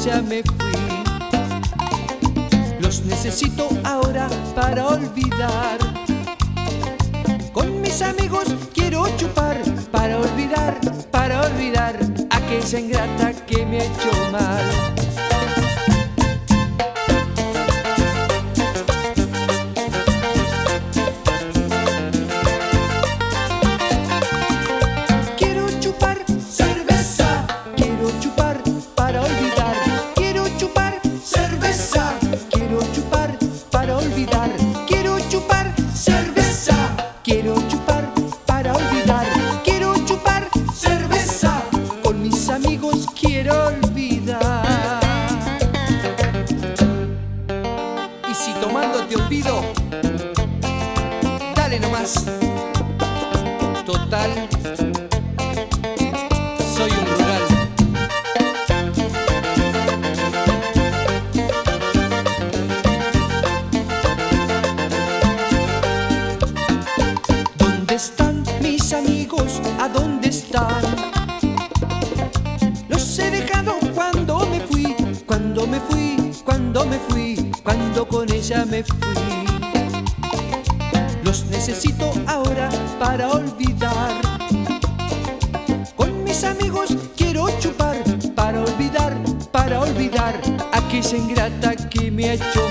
ella me fui. Los necesito ahora para olvidar. Con mis amigos quiero chupar para olvidar aquella ingrata que me ha hecho mal. Quiero chupar cerveza, quiero chupar para olvidar. Quiero chupar cerveza, quiero chupar para olvidar. Quiero chupar cerveza, quiero chupar para olvidar. Quiero chupar cerveza, con mis amigos quiero olvidar. Y si tomando te olvido, dale nomás. Total, soy un rural. ¿Dónde están mis amigos? ¿A dónde están? Los he dejado cuando me fui, cuando me fui, cuando me fui, cuando con ella me fui. Los necesito ahora para olvidar. Con mis amigos quiero chupar para olvidar aquella ingrata que me ha hecho